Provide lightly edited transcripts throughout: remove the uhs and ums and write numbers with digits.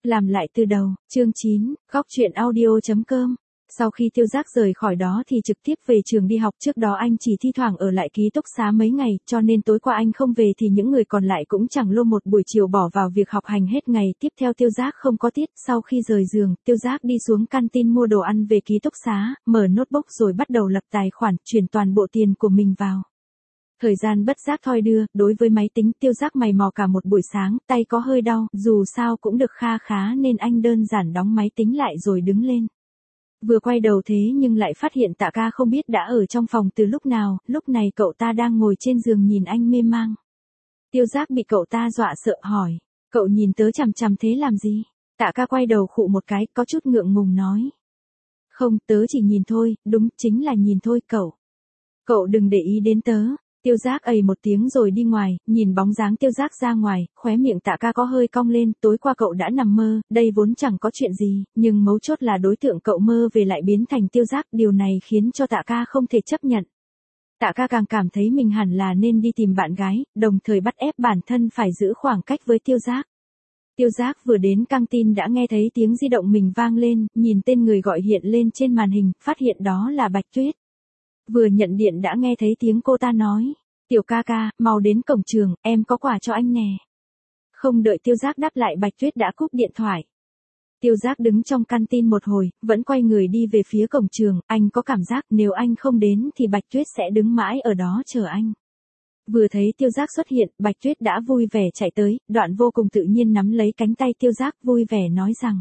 Làm lại từ đầu, chương 9, góc chuyện audio.com. Sau khi Tiêu Giác rời khỏi đó thì trực tiếp về trường đi học. Trước đó anh chỉ thi thoảng ở lại ký túc xá mấy ngày, cho nên tối qua anh không về thì những người còn lại cũng chẳng lô một buổi chiều bỏ vào việc học hành hết ngày. Tiếp theo Tiêu Giác không có tiết, sau khi rời giường, Tiêu Giác đi xuống canteen mua đồ ăn về ký túc xá, mở notebook rồi bắt đầu lập tài khoản, chuyển toàn bộ tiền của mình vào. Thời gian bất giác thoi đưa, đối với máy tính Tiêu Giác mày mò cả một buổi sáng, tay có hơi đau, dù sao cũng được kha khá nên anh đơn giản đóng máy tính lại rồi đứng lên. Vừa quay đầu thế nhưng lại phát hiện Tạ Ca không biết đã ở trong phòng từ lúc nào, lúc này cậu ta đang ngồi trên giường nhìn anh mê mang. Tiêu Giác bị cậu ta dọa sợ hỏi, cậu nhìn tớ chằm chằm thế làm gì? Tạ Ca quay đầu khụ một cái, có chút ngượng ngùng nói. Không, tớ chỉ nhìn thôi, đúng, chính là nhìn thôi cậu. Cậu đừng để ý đến tớ. Tiêu Giác ầy một tiếng rồi đi ngoài, nhìn bóng dáng Tiêu Giác ra ngoài, khóe miệng Tạ Ca có hơi cong lên, tối qua cậu đã nằm mơ, đây vốn chẳng có chuyện gì, nhưng mấu chốt là đối tượng cậu mơ về lại biến thành Tiêu Giác, điều này khiến cho Tạ Ca không thể chấp nhận. Tạ Ca càng cảm thấy mình hẳn là nên đi tìm bạn gái, đồng thời bắt ép bản thân phải giữ khoảng cách với Tiêu Giác. Tiêu Giác vừa đến căng tin đã nghe thấy tiếng di động mình vang lên, nhìn tên người gọi hiện lên trên màn hình, phát hiện đó là Bạch Tuyết. Vừa nhận điện đã nghe thấy tiếng cô ta nói, Tiểu ca ca, mau đến cổng trường, em có quà cho anh nè. Không đợi Tiêu Giác đáp lại Bạch Tuyết đã cúp điện thoại. Tiêu Giác đứng trong canteen một hồi, vẫn quay người đi về phía cổng trường, anh có cảm giác nếu anh không đến thì Bạch Tuyết sẽ đứng mãi ở đó chờ anh. Vừa thấy Tiêu Giác xuất hiện, Bạch Tuyết đã vui vẻ chạy tới, đoạn vô cùng tự nhiên nắm lấy cánh tay Tiêu Giác vui vẻ nói rằng.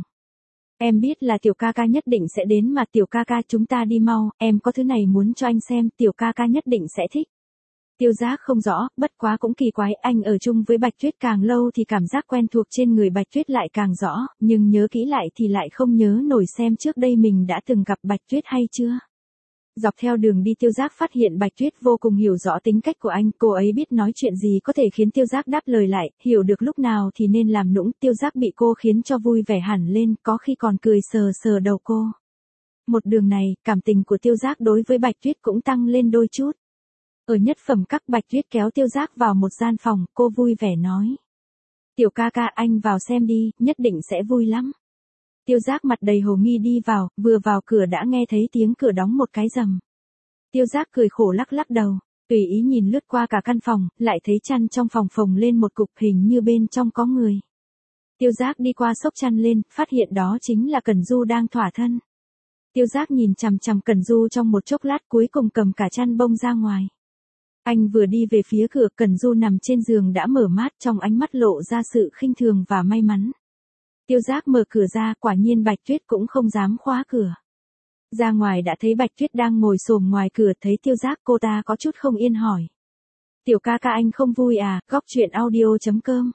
Em biết là Tiểu ca ca nhất định sẽ đến mà Tiểu ca ca chúng ta đi mau, em có thứ này muốn cho anh xem, Tiểu ca ca nhất định sẽ thích. Tiêu Giác không rõ, bất quá cũng kỳ quái, anh ở chung với Bạch Tuyết càng lâu thì cảm giác quen thuộc trên người Bạch Tuyết lại càng rõ, nhưng nhớ kỹ lại thì lại không nhớ nổi xem trước đây mình đã từng gặp Bạch Tuyết hay chưa. Dọc theo đường đi Tiêu Giác phát hiện Bạch Tuyết vô cùng hiểu rõ tính cách của anh, cô ấy biết nói chuyện gì có thể khiến Tiêu Giác đáp lời lại, hiểu được lúc nào thì nên làm nũng, Tiêu Giác bị cô khiến cho vui vẻ hẳn lên, có khi còn cười sờ sờ đầu cô. Một đường này, cảm tình của Tiêu Giác đối với Bạch Tuyết cũng tăng lên đôi chút. Ở nhất phẩm các Bạch Tuyết kéo Tiêu Giác vào một gian phòng, cô vui vẻ nói. Tiểu ca ca anh vào xem đi, nhất định sẽ vui lắm. Tiêu Giác mặt đầy hồ nghi đi vào, vừa vào cửa đã nghe thấy tiếng cửa đóng một cái rầm. Tiêu Giác cười khổ lắc lắc đầu, tùy ý nhìn lướt qua cả căn phòng, lại thấy chăn trong phòng phồng lên một cục hình như bên trong có người. Tiêu Giác đi qua xốc chăn lên, phát hiện đó chính là Cẩn Du đang thỏa thân. Tiêu Giác nhìn chằm chằm Cẩn Du trong một chốc lát cuối cùng cầm cả chăn bông ra ngoài. Anh vừa đi về phía cửa, Cẩn Du nằm trên giường đã mở mắt, trong ánh mắt lộ ra sự khinh thường và may mắn. Tiêu Giác mở cửa ra, quả nhiên Bạch Tuyết cũng không dám khóa cửa. Ra ngoài đã thấy Bạch Tuyết đang ngồi xổm ngoài cửa, thấy Tiêu Giác cô ta có chút không yên hỏi. Tiểu ca ca anh không vui à, góc chuyện audio.com.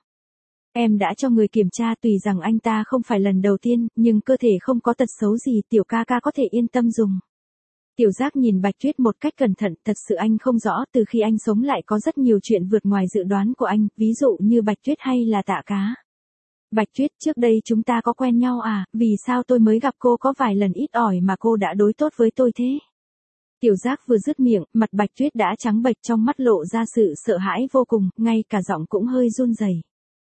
Em đã cho người kiểm tra tùy rằng anh ta không phải lần đầu tiên, nhưng cơ thể không có tật xấu gì, tiểu ca ca có thể yên tâm dùng. Tiểu Giác nhìn Bạch Tuyết một cách cẩn thận, thật sự anh không rõ, từ khi anh sống lại có rất nhiều chuyện vượt ngoài dự đoán của anh, ví dụ như Bạch Tuyết hay là Tạ Cá. Bạch Tuyết, trước đây chúng ta có quen nhau à, vì sao tôi mới gặp cô có vài lần ít ỏi mà cô đã đối tốt với tôi thế? Tiểu Giác vừa dứt miệng, mặt Bạch Tuyết đã trắng bệch, trong mắt lộ ra sự sợ hãi vô cùng, ngay cả giọng cũng hơi run rẩy.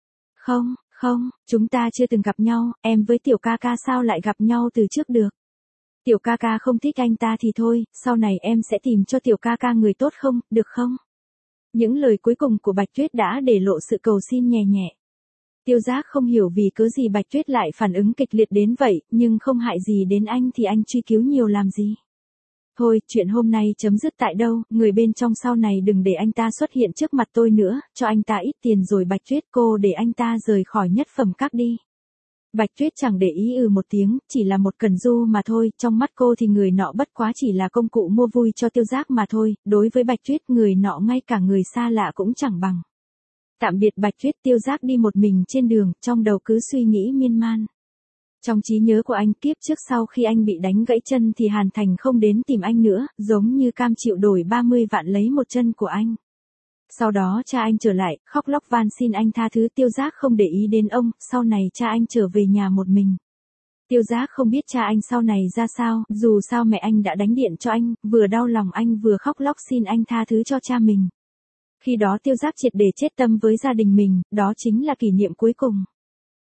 Không, chúng ta chưa từng gặp nhau, em với Tiểu ca ca sao lại gặp nhau từ trước được? Tiểu ca ca không thích anh ta thì thôi, sau này em sẽ tìm cho Tiểu ca ca người tốt không, được không? Những lời cuối cùng của Bạch Tuyết đã để lộ sự cầu xin nhẹ nhẹ. Tiêu Giác không hiểu vì cớ gì Bạch Tuyết lại phản ứng kịch liệt đến vậy, nhưng không hại gì đến anh thì anh truy cứu nhiều làm gì. Thôi, chuyện hôm nay chấm dứt tại đâu, người bên trong sau này đừng để anh ta xuất hiện trước mặt tôi nữa, cho anh ta ít tiền rồi Bạch Tuyết, cô để anh ta rời khỏi nhất phẩm các đi. Bạch Tuyết chẳng để ý một tiếng, chỉ là một Cẩn Du mà thôi, trong mắt cô thì người nọ bất quá chỉ là công cụ mua vui cho Tiêu Giác mà thôi, đối với Bạch Tuyết người nọ ngay cả người xa lạ cũng chẳng bằng. Tạm biệt Bạch Tuyết, Tiêu Giác đi một mình trên đường, trong đầu cứ suy nghĩ miên man. Trong trí nhớ của anh kiếp trước sau khi anh bị đánh gãy chân thì Hàn Thành không đến tìm anh nữa, giống như cam chịu đổi 30 vạn lấy một chân của anh. Sau đó cha anh trở lại, khóc lóc van xin anh tha thứ, Tiêu Giác không để ý đến ông, sau này cha anh trở về nhà một mình. Tiêu Giác không biết cha anh sau này ra sao, dù sao mẹ anh đã đánh điện cho anh, vừa đau lòng anh vừa khóc lóc xin anh tha thứ cho cha mình. Khi đó Tiêu Giác triệt để chết tâm với gia đình mình, đó chính là kỷ niệm cuối cùng.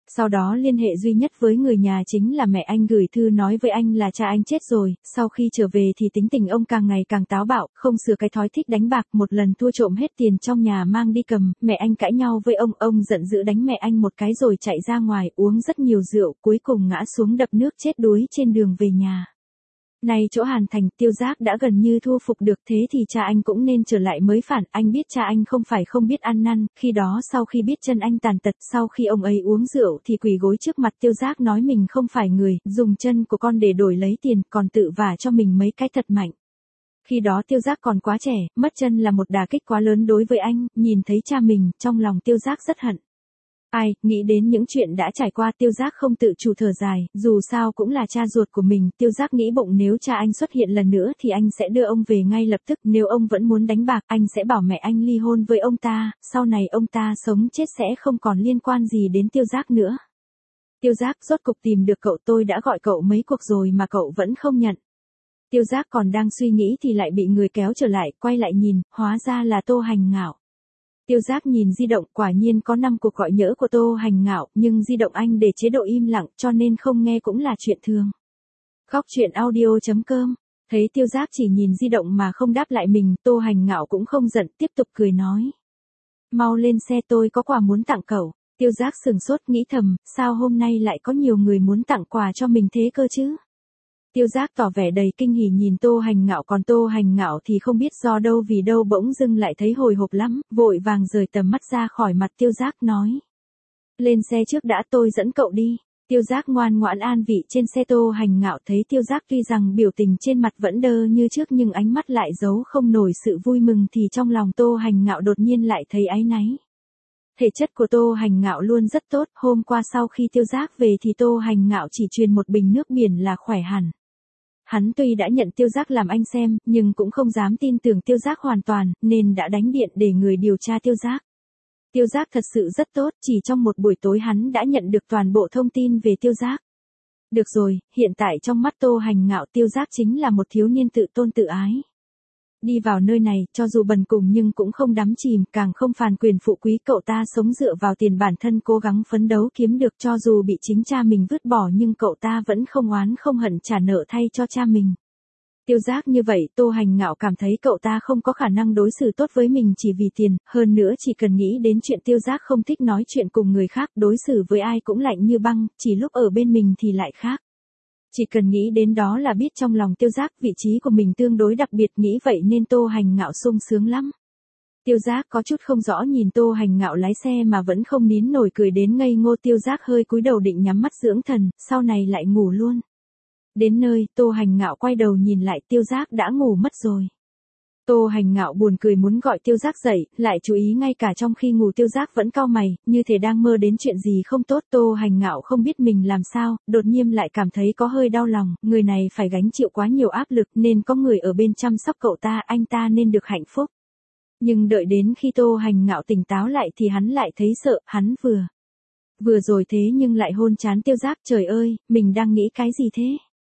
Sau đó liên hệ duy nhất với người nhà chính là mẹ anh, gửi thư nói với anh là cha anh chết rồi. Sau khi trở về thì tính tình ông càng ngày càng táo bạo, không sửa cái thói thích đánh bạc, một lần thua trộm hết tiền trong nhà mang đi cầm. Mẹ anh cãi nhau với ông giận dữ đánh mẹ anh một cái rồi chạy ra ngoài uống rất nhiều rượu, cuối cùng ngã xuống đập nước chết đuối trên đường về nhà. Nay chỗ Hàn Thành, Tiêu Giác đã gần như thu phục được, thế thì cha anh cũng nên trở lại mới phản. Anh biết cha anh không phải không biết ăn năn, khi đó sau khi biết chân anh tàn tật, sau khi ông ấy uống rượu thì quỳ gối trước mặt Tiêu Giác nói mình không phải người, dùng chân của con để đổi lấy tiền, còn tự vả cho mình mấy cái thật mạnh. Khi đó Tiêu Giác còn quá trẻ, mất chân là một đả kích quá lớn đối với anh, nhìn thấy cha mình, trong lòng Tiêu Giác rất hận. Ai, nghĩ đến những chuyện đã trải qua, Tiêu Giác không tự chủ thở dài, dù sao cũng là cha ruột của mình. Tiêu Giác nghĩ bụng nếu cha anh xuất hiện lần nữa thì anh sẽ đưa ông về ngay lập tức, nếu ông vẫn muốn đánh bạc, anh sẽ bảo mẹ anh ly hôn với ông ta, sau này ông ta sống chết sẽ không còn liên quan gì đến Tiêu Giác nữa. Tiêu Giác, rốt cục tìm được cậu, tôi đã gọi cậu mấy cuộc rồi mà cậu vẫn không nhận. Tiêu Giác còn đang suy nghĩ thì lại bị người kéo trở lại, quay lại nhìn, hóa ra là Tô Hành Ngạo. Tiêu Giác nhìn di động, quả nhiên có 5 cuộc gọi nhỡ của Tô Hành Ngạo, nhưng di động anh để chế độ im lặng, cho nên không nghe cũng là chuyện thường. Góc truyện audio.com. Thấy Tiêu Giác chỉ nhìn di động mà không đáp lại mình, Tô Hành Ngạo cũng không giận, tiếp tục cười nói. Mau lên xe, tôi có quà muốn tặng cậu. Tiêu Giác sừng sốt nghĩ thầm, sao hôm nay lại có nhiều người muốn tặng quà cho mình thế cơ chứ? Tiêu Giác tỏ vẻ đầy kinh hỉ nhìn Tô Hành Ngạo, còn Tô Hành Ngạo thì không biết do đâu vì đâu bỗng dưng lại thấy hồi hộp lắm, vội vàng rời tầm mắt ra khỏi mặt Tiêu Giác nói. Lên xe trước đã, tôi dẫn cậu đi. Tiêu Giác ngoan ngoãn an vị trên xe. Tô Hành Ngạo thấy Tiêu Giác tuy rằng biểu tình trên mặt vẫn đơ như trước nhưng ánh mắt lại giấu không nổi sự vui mừng, thì trong lòng Tô Hành Ngạo đột nhiên lại thấy áy náy. Thể chất của Tô Hành Ngạo luôn rất tốt, hôm qua sau khi Tiêu Giác về thì Tô Hành Ngạo chỉ truyền một bình nước biển là khỏe hẳn. Hắn tuy đã nhận Tiêu Giác làm anh xem, nhưng cũng không dám tin tưởng Tiêu Giác hoàn toàn, nên đã đánh điện để người điều tra Tiêu Giác. Tiêu Giác thật sự rất tốt, chỉ trong một buổi tối hắn đã nhận được toàn bộ thông tin về Tiêu Giác. Được rồi, hiện tại trong mắt Tô Hành Ngạo, Tiêu Giác chính là một thiếu niên tự tôn tự ái. Đi vào nơi này, cho dù bần cùng nhưng cũng không đắm chìm, càng không phàn quyền phụ quý, cậu ta sống dựa vào tiền bản thân cố gắng phấn đấu kiếm được, cho dù bị chính cha mình vứt bỏ nhưng cậu ta vẫn không oán không hận trả nợ thay cho cha mình. Tiêu Giác như vậy, Tô Hành Ngạo cảm thấy cậu ta không có khả năng đối xử tốt với mình chỉ vì tiền, hơn nữa chỉ cần nghĩ đến chuyện Tiêu Giác không thích nói chuyện cùng người khác, đối xử với ai cũng lạnh như băng, chỉ lúc ở bên mình thì lại khác. Chỉ cần nghĩ đến đó là biết trong lòng Tiêu Giác vị trí của mình tương đối đặc biệt, nghĩ vậy nên Tô Hành Ngạo sung sướng lắm. Tiêu Giác có chút không rõ nhìn Tô Hành Ngạo lái xe mà vẫn không nín nổi cười đến ngây ngô. Tiêu Giác hơi cúi đầu định nhắm mắt dưỡng thần, sau này lại ngủ luôn. Đến nơi, Tô Hành Ngạo quay đầu nhìn lại, Tiêu Giác đã ngủ mất rồi. Tô Hành Ngạo buồn cười muốn gọi Tiêu Giác dậy, lại chú ý ngay cả trong khi ngủ Tiêu Giác vẫn cau mày, như thể đang mơ đến chuyện gì không tốt. Tô Hành Ngạo không biết mình làm sao, đột nhiên lại cảm thấy có hơi đau lòng, người này phải gánh chịu quá nhiều áp lực nên có người ở bên chăm sóc cậu ta, anh ta nên được hạnh phúc. Nhưng đợi đến khi Tô Hành Ngạo tỉnh táo lại thì hắn lại thấy sợ, hắn vừa rồi thế nhưng lại hôn trán Tiêu Giác, trời ơi, mình đang nghĩ cái gì thế?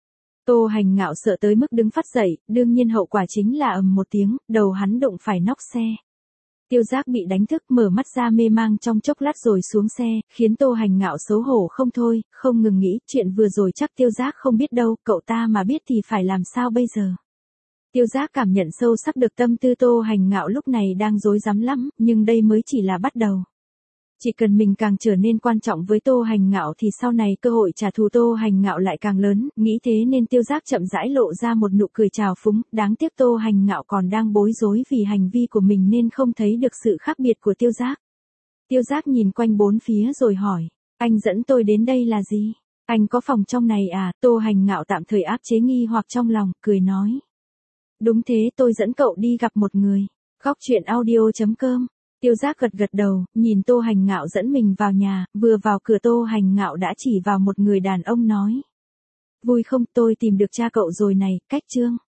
Tô Hành Ngạo sợ tới mức đứng phắt dậy, đương nhiên hậu quả chính là ầm một tiếng, đầu hắn đụng phải nóc xe. Tiêu Giác bị đánh thức, mở mắt ra mê mang trong chốc lát rồi xuống xe, khiến Tô Hành Ngạo xấu hổ không thôi, không ngừng nghĩ, chuyện vừa rồi chắc Tiêu Giác không biết đâu, cậu ta mà biết thì phải làm sao bây giờ. Tiêu Giác cảm nhận sâu sắc được tâm tư Tô Hành Ngạo lúc này đang rối rắm lắm, nhưng đây mới chỉ là bắt đầu. Chỉ cần mình càng trở nên quan trọng với Tô Hành Ngạo thì sau này cơ hội trả thù Tô Hành Ngạo lại càng lớn, nghĩ thế nên Tiêu Giác chậm rãi lộ ra một nụ cười trào phúng, đáng tiếc Tô Hành Ngạo còn đang bối rối vì hành vi của mình nên không thấy được sự khác biệt của Tiêu Giác. Tiêu Giác nhìn quanh bốn phía rồi hỏi, anh dẫn tôi đến đây là gì? Anh có phòng trong này à? Tô Hành Ngạo tạm thời áp chế nghi hoặc trong lòng, cười nói. Đúng thế, tôi dẫn cậu đi gặp một người. Góc truyện audio.com. Tiêu Giác gật gật đầu, nhìn Tô Hành Ngạo dẫn mình vào nhà, vừa vào cửa Tô Hành Ngạo đã chỉ vào một người đàn ông nói. Vui không, tôi tìm được cha cậu rồi này, cách Trương.